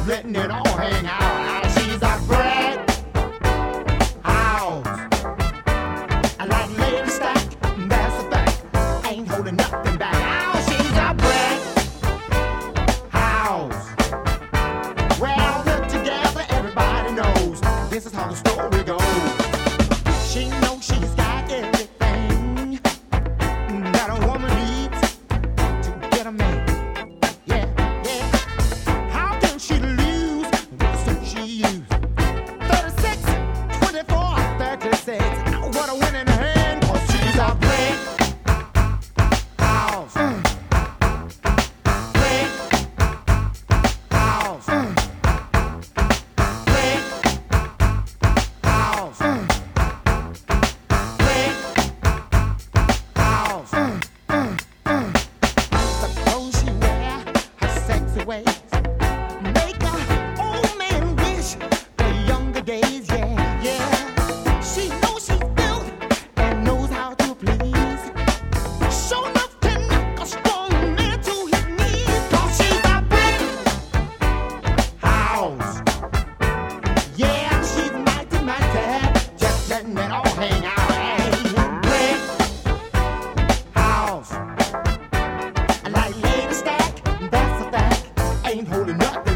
letting it all hang out. She's a brick house. I like lady stack, that's a fact. Ain't holding nothing back. Oh, she's a brick house. Well, put together, everybody knows this is how the story goes. She knows she's got everything that a woman needs to get a man. Yeah, yeah. How can she lose with the suit she used? 36, 24, 36. What a winning hand, 'cause she's a brick house. Brick house. Brick house. The clothes she wear, her sexy ways, make a old man wish the younger days. Yeah, yeah. She knows she's built and knows how to please. Sure enough can knock a strong man to his knees. 'Cause she's a brick house. Yeah, she's mighty, mighty, just letting it all hang out. Hey, brick house. I like lady stack, that's a fact. Ain't holding nothing